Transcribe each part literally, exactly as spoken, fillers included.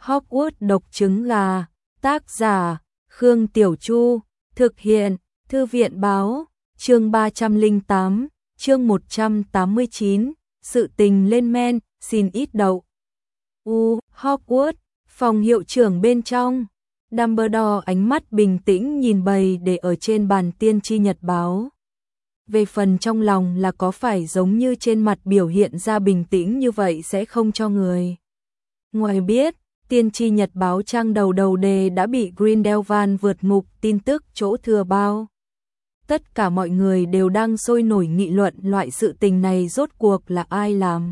Hogwarts độc trứng gà, tác giả, Khương Tiểu Chu, thực hiện, Thư viện báo, chương ba trăm lẻ tám, chương một trăm tám mươi chín, sự tình lên men, xin ít đậu. U, Hogwarts, phòng hiệu trưởng bên trong, Dumbledore ánh mắt bình tĩnh nhìn bầy để ở trên bàn tiên tri nhật báo. Về phần trong lòng là có phải giống như trên mặt biểu hiện ra bình tĩnh như vậy sẽ không cho người ngoài biết, tiên tri nhật báo trang đầu đầu đề đã bị Grindelwald vượt ngục tin tức chỗ thừa bao. Tất cả mọi người đều đang sôi nổi nghị luận loại sự tình này rốt cuộc là ai làm.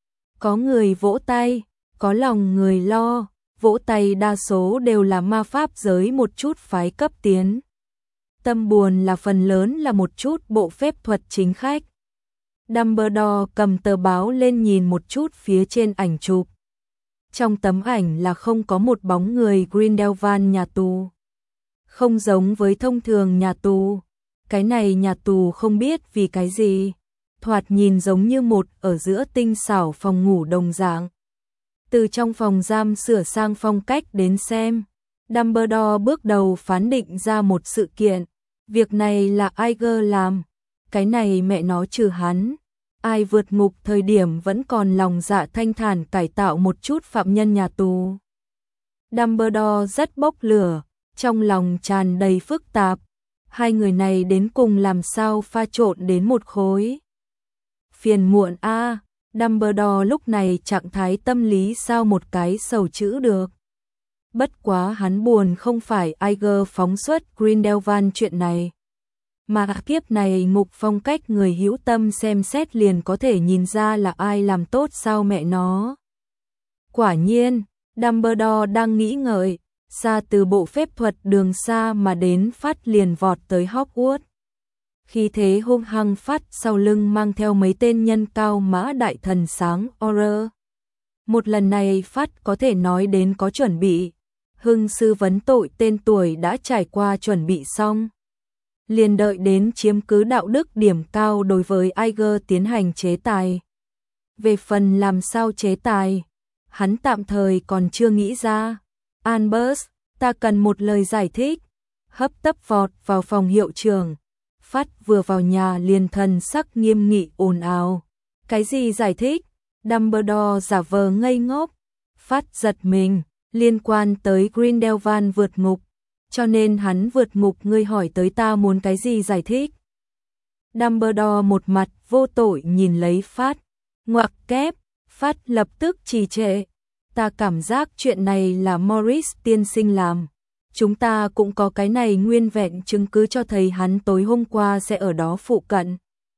Có người vỗ tay, có lòng người lo, vỗ tay đa số đều là ma pháp giới một chút phái cấp tiến. Tâm buồn là phần lớn là một chút bộ phép thuật chính khách. Dumbledore cầm tờ báo lên nhìn một chút phía trên ảnh chụp. Trong tấm ảnh là không có một bóng người Grindelwald nhà tù. Không giống với thông thường nhà tù. Cái này nhà tù không biết vì cái gì. Thoạt nhìn giống như một ở giữa tinh xảo phòng ngủ đồng dạng. Từ trong phòng giam sửa sang phong cách đến xem. Dumbledore bước đầu phán định ra một sự kiện. Việc này là Iger làm. Cái này mẹ nó trừ hắn. Ai vượt ngục thời điểm vẫn còn lòng dạ thanh thản cải tạo một chút phạm nhân nhà tù. Dumbledore rất bốc lửa, trong lòng tràn đầy phức tạp. Hai người này đến cùng làm sao pha trộn đến một khối. Phiền muộn a, à, Dumbledore lúc này trạng thái tâm lý sao một cái sầu chữ được. Bất quá hắn buồn không phải Iger phóng xuất Grindelwald chuyện này. Mà kiếp này ngục phong cách người hữu tâm xem xét liền có thể nhìn ra là ai làm tốt sao mẹ nó. Quả nhiên, Dumbledore đang nghĩ ngợi, xa từ bộ phép thuật đường xa mà đến phát liền vọt tới Hogwarts. Khi thế hung hăng phát sau lưng mang theo mấy tên nhân cao mã đại thần sáng Auror. Một lần này phát có thể nói đến có chuẩn bị. Hưng sư vấn tội tên tuổi đã trải qua chuẩn bị xong. Liền đợi đến chiếm cứ đạo đức điểm cao đối với Iger tiến hành chế tài. Về phần làm sao chế tài, hắn tạm thời còn chưa nghĩ ra. Albus, ta cần một lời giải thích. Hấp tấp vọt vào phòng hiệu trưởng. Phát vừa vào nhà liền thần sắc nghiêm nghị ồn ào. Cái gì giải thích? Dumbledore giả vờ ngây ngốc. Phát giật mình, liên quan tới Grindelwald vượt ngục. Cho nên hắn vượt ngục ngươi hỏi tới ta muốn cái gì giải thích. Dumbledore một mặt vô tội nhìn lấy Phát. Ngoặc kép, Phát lập tức trì trệ. Ta cảm giác chuyện này là Morris tiên sinh làm. Chúng ta cũng có cái này nguyên vẹn chứng cứ cho thấy hắn tối hôm qua sẽ ở đó phụ cận.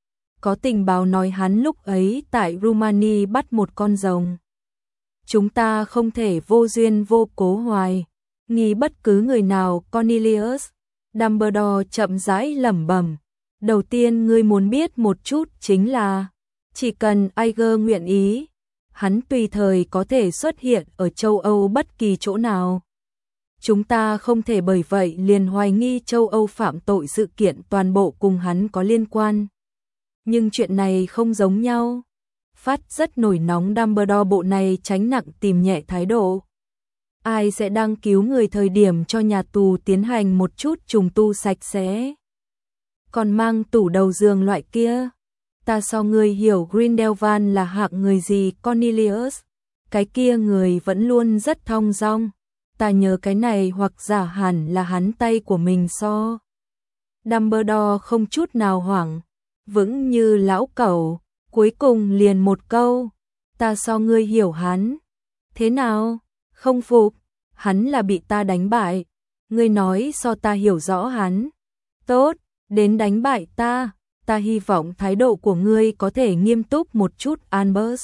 Có tình báo nói hắn lúc ấy tại Rumani bắt một con rồng. Chúng ta không thể vô duyên vô cố hoài. Nghi bất cứ người nào Cornelius. Dumbledore chậm rãi lẩm bẩm. Đầu tiên ngươi muốn biết một chút chính là chỉ cần Iger nguyện ý, hắn tùy thời có thể xuất hiện ở châu Âu bất kỳ chỗ nào. Chúng ta không thể bởi vậy liền hoài nghi châu Âu phạm tội sự kiện toàn bộ cùng hắn có liên quan. Nhưng chuyện này không giống nhau. Phát rất nổi nóng Dumbledore bộ này tránh nặng tìm nhẹ thái độ. Ai sẽ đăng cứu người thời điểm cho nhà tù tiến hành một chút trùng tu sạch sẽ. Còn mang tủ đầu giường loại kia. Ta so ngươi hiểu Grindelwald là hạng người gì Cornelius. Cái kia người vẫn luôn rất thong dong. Ta nhớ cái này hoặc giả hẳn là hắn tay của mình so. Dumbledore không chút nào hoảng. Vững như lão cẩu. Cuối cùng liền một câu. Ta so ngươi hiểu hắn. Thế nào? Không phục. Hắn là bị ta đánh bại. Ngươi nói so ta hiểu rõ hắn. Tốt, đến đánh bại ta. Ta hy vọng thái độ của ngươi có thể nghiêm túc một chút Albus.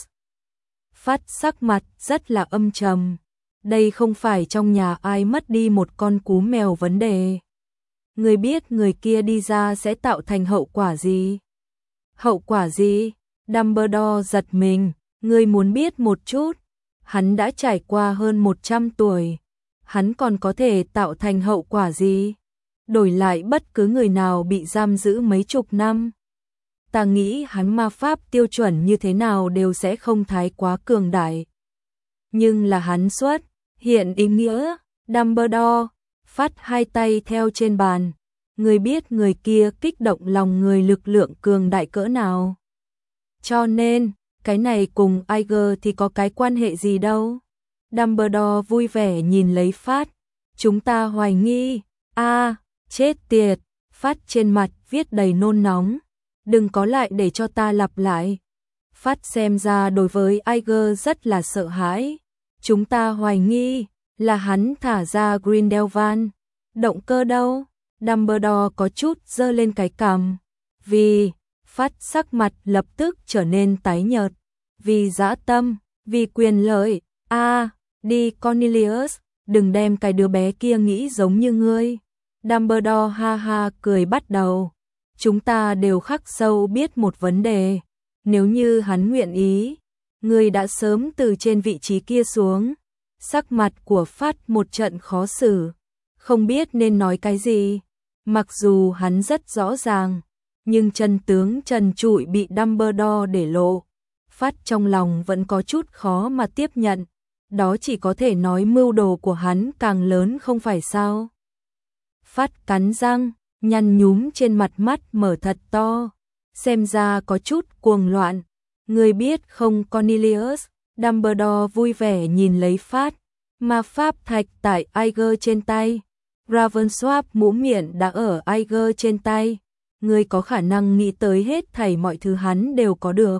Phát sắc mặt rất là âm trầm. Đây không phải trong nhà ai mất đi một con cú mèo vấn đề. Ngươi biết người kia đi ra sẽ tạo thành hậu quả gì? Hậu quả gì? Dumbledore giật mình. Ngươi muốn biết một chút. Hắn đã trải qua hơn một trăm tuổi. Hắn còn có thể tạo thành hậu quả gì? Đổi lại bất cứ người nào bị giam giữ mấy chục năm. Ta nghĩ hắn ma pháp tiêu chuẩn như thế nào đều sẽ không thái quá cường đại. Nhưng là hắn xuất, hiện ý nghĩa, Dumbledore, Phát hai tay theo trên bàn. Người biết người kia kích động lòng người lực lượng cường đại cỡ nào. Cho nên, cái này cùng Iger thì có cái quan hệ gì đâu. Dumbledore vui vẻ nhìn lấy Phát. Chúng ta hoài nghi, a chết tiệt, Phát trên mặt viết đầy nôn nóng. Đừng có lại để cho ta lặp lại. Phát xem ra đối với Iger rất là sợ hãi. Chúng ta hoài nghi là hắn thả ra Grindelwald. Động cơ đâu? Dumbledore có chút giơ lên cái cằm. Vì, Phát sắc mặt lập tức trở nên tái nhợt. Vì dã tâm, vì quyền lợi. A, đi Cornelius, đừng đem cái đứa bé kia nghĩ giống như ngươi. Dumbledore ha ha cười bắt đầu. Chúng ta đều khắc sâu biết một vấn đề. Nếu như hắn nguyện ý, ngươi đã sớm từ trên vị trí kia xuống. Sắc mặt của Phát một trận khó xử, không biết nên nói cái gì. Mặc dù hắn rất rõ ràng, nhưng chân tướng trần trụi bị Dumbledore để lộ. Phát trong lòng vẫn có chút khó mà tiếp nhận. Đó chỉ có thể nói mưu đồ của hắn càng lớn không phải sao. Phát cắn răng, nhăn nhúm trên mặt mắt mở thật to. Xem ra có chút cuồng loạn. Người biết không Cornelius, Dumbledore vui vẻ nhìn lấy Phát. Ma pháp thạch tại Iger trên tay. Ravensworth mũ miệng đã ở Iger trên tay. Người có khả năng nghĩ tới hết thảy mọi thứ hắn đều có được.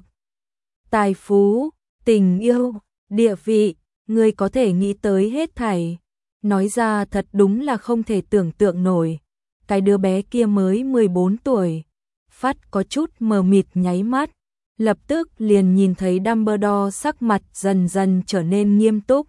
Tài phú, tình yêu, địa vị, người có thể nghĩ tới hết thảy. Nói ra thật đúng là không thể tưởng tượng nổi. Cái đứa bé kia mới mười bốn tuổi. Phát có chút mờ mịt nháy mắt. Lập tức liền nhìn thấy Dumbledore sắc mặt dần dần trở nên nghiêm túc.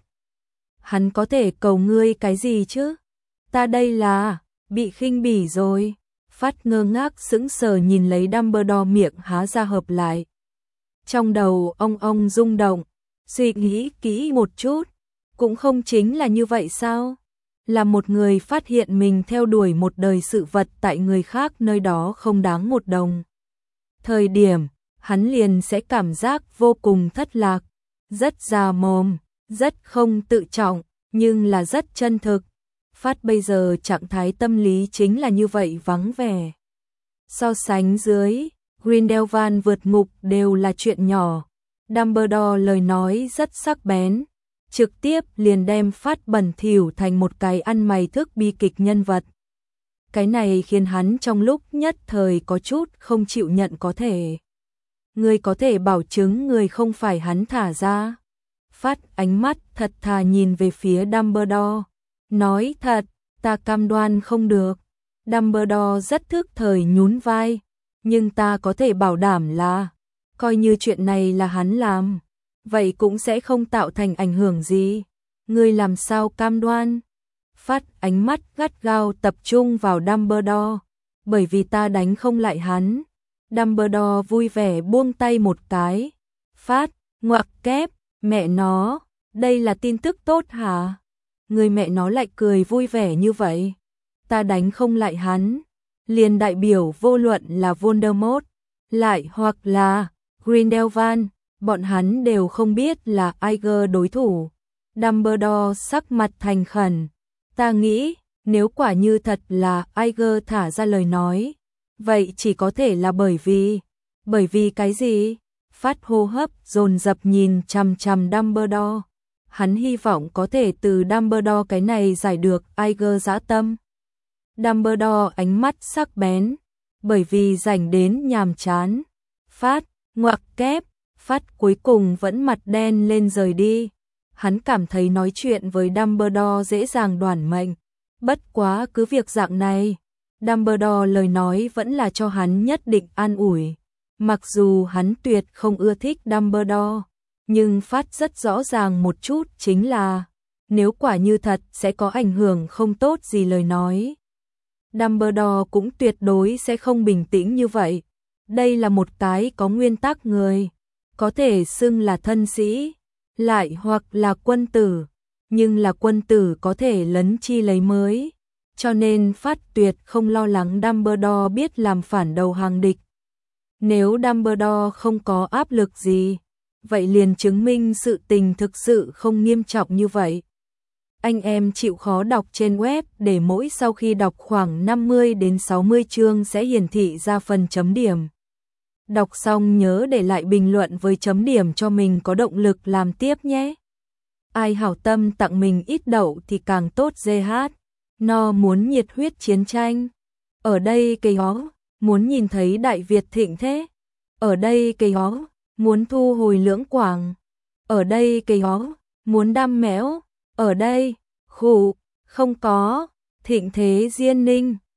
Hắn có thể cầu ngươi cái gì chứ? Ta đây là bị khinh bỉ rồi. Phát ngơ ngác sững sờ nhìn lấy Dumbledore miệng há ra hợp lại. Trong đầu ông ông rung động, suy nghĩ kỹ một chút, cũng không chính là như vậy sao? Là một người phát hiện mình theo đuổi một đời sự vật tại người khác nơi đó không đáng một đồng. Thời điểm, hắn liền sẽ cảm giác vô cùng thất lạc, rất già mồm, rất không tự trọng, nhưng là rất chân thực. Phát bây giờ trạng thái tâm lý chính là như vậy vắng vẻ. So sánh dưới, Grindelwald vượt ngục đều là chuyện nhỏ. Dumbledore lời nói rất sắc bén, trực tiếp liền đem Phát bẩn thỉu thành một cái ăn mày thức bi kịch nhân vật. Cái này khiến hắn trong lúc nhất thời có chút không chịu nhận có thể. Người có thể bảo chứng người không phải hắn thả ra. Phát ánh mắt thật thà nhìn về phía Dumbledore. Nói thật, ta cam đoan không được. Dumbledore rất thức thời nhún vai. Nhưng ta có thể bảo đảm là, coi như chuyện này là hắn làm, vậy cũng sẽ không tạo thành ảnh hưởng gì. Ngươi làm sao cam đoan? Phát ánh mắt gắt gao tập trung vào Dumbledore. Bởi vì ta đánh không lại hắn. Dumbledore vui vẻ buông tay một cái. Phát, ngoặc kép, mẹ nó, đây là tin tức tốt hả? Người mẹ nó lại cười vui vẻ như vậy. Ta đánh không lại hắn, liền đại biểu vô luận là Voldemort, lại hoặc là Grindelwald, bọn hắn đều không biết là Iger đối thủ. Dumbledore sắc mặt thành khẩn. Ta nghĩ, nếu quả như thật là Iger thả ra lời nói, vậy chỉ có thể là bởi vì... Bởi vì cái gì? Phát hô hấp dồn dập nhìn chằm chằm Dumbledore. Hắn hy vọng có thể từ Dumbledore cái này giải được Iger dã tâm. Dumbledore ánh mắt sắc bén, bởi vì rảnh đến nhàm chán. Phát, ngoặc kép, Phát cuối cùng vẫn mặt đen lên rời đi. Hắn cảm thấy nói chuyện với Dumbledore dễ dàng đoản mệnh. Bất quá cứ việc dạng này, Dumbledore lời nói vẫn là cho hắn nhất định an ủi. Mặc dù hắn tuyệt không ưa thích Dumbledore, nhưng Phát rất rõ ràng một chút chính là, nếu quả như thật sẽ có ảnh hưởng không tốt gì lời nói. Dumbledore cũng tuyệt đối sẽ không bình tĩnh như vậy. Đây là một cái có nguyên tắc người, có thể xưng là thân sĩ, lại hoặc là quân tử, nhưng là quân tử có thể lấn chi lấy mới. Cho nên Phát tuyệt không lo lắng Dumbledore biết làm phản đầu hàng địch. Nếu Dumbledore không có áp lực gì, vậy liền chứng minh sự tình thực sự không nghiêm trọng như vậy. Anh em chịu khó đọc trên web để mỗi sau khi đọc khoảng năm mươi đến sáu mươi chương sẽ hiển thị ra phần chấm điểm. Đọc xong nhớ để lại bình luận với chấm điểm cho mình có động lực làm tiếp nhé. Ai hảo tâm tặng mình ít đậu thì càng tốt. giê hát No muốn nhiệt huyết chiến tranh. Ở đây cây ó, muốn nhìn thấy Đại Việt thịnh thế. Ở đây cây ó, muốn thu hồi Lưỡng Quảng. Ở đây cây ó, muốn đam mẽo. Ở đây, khụ, không có, thịnh thế Diên Ninh.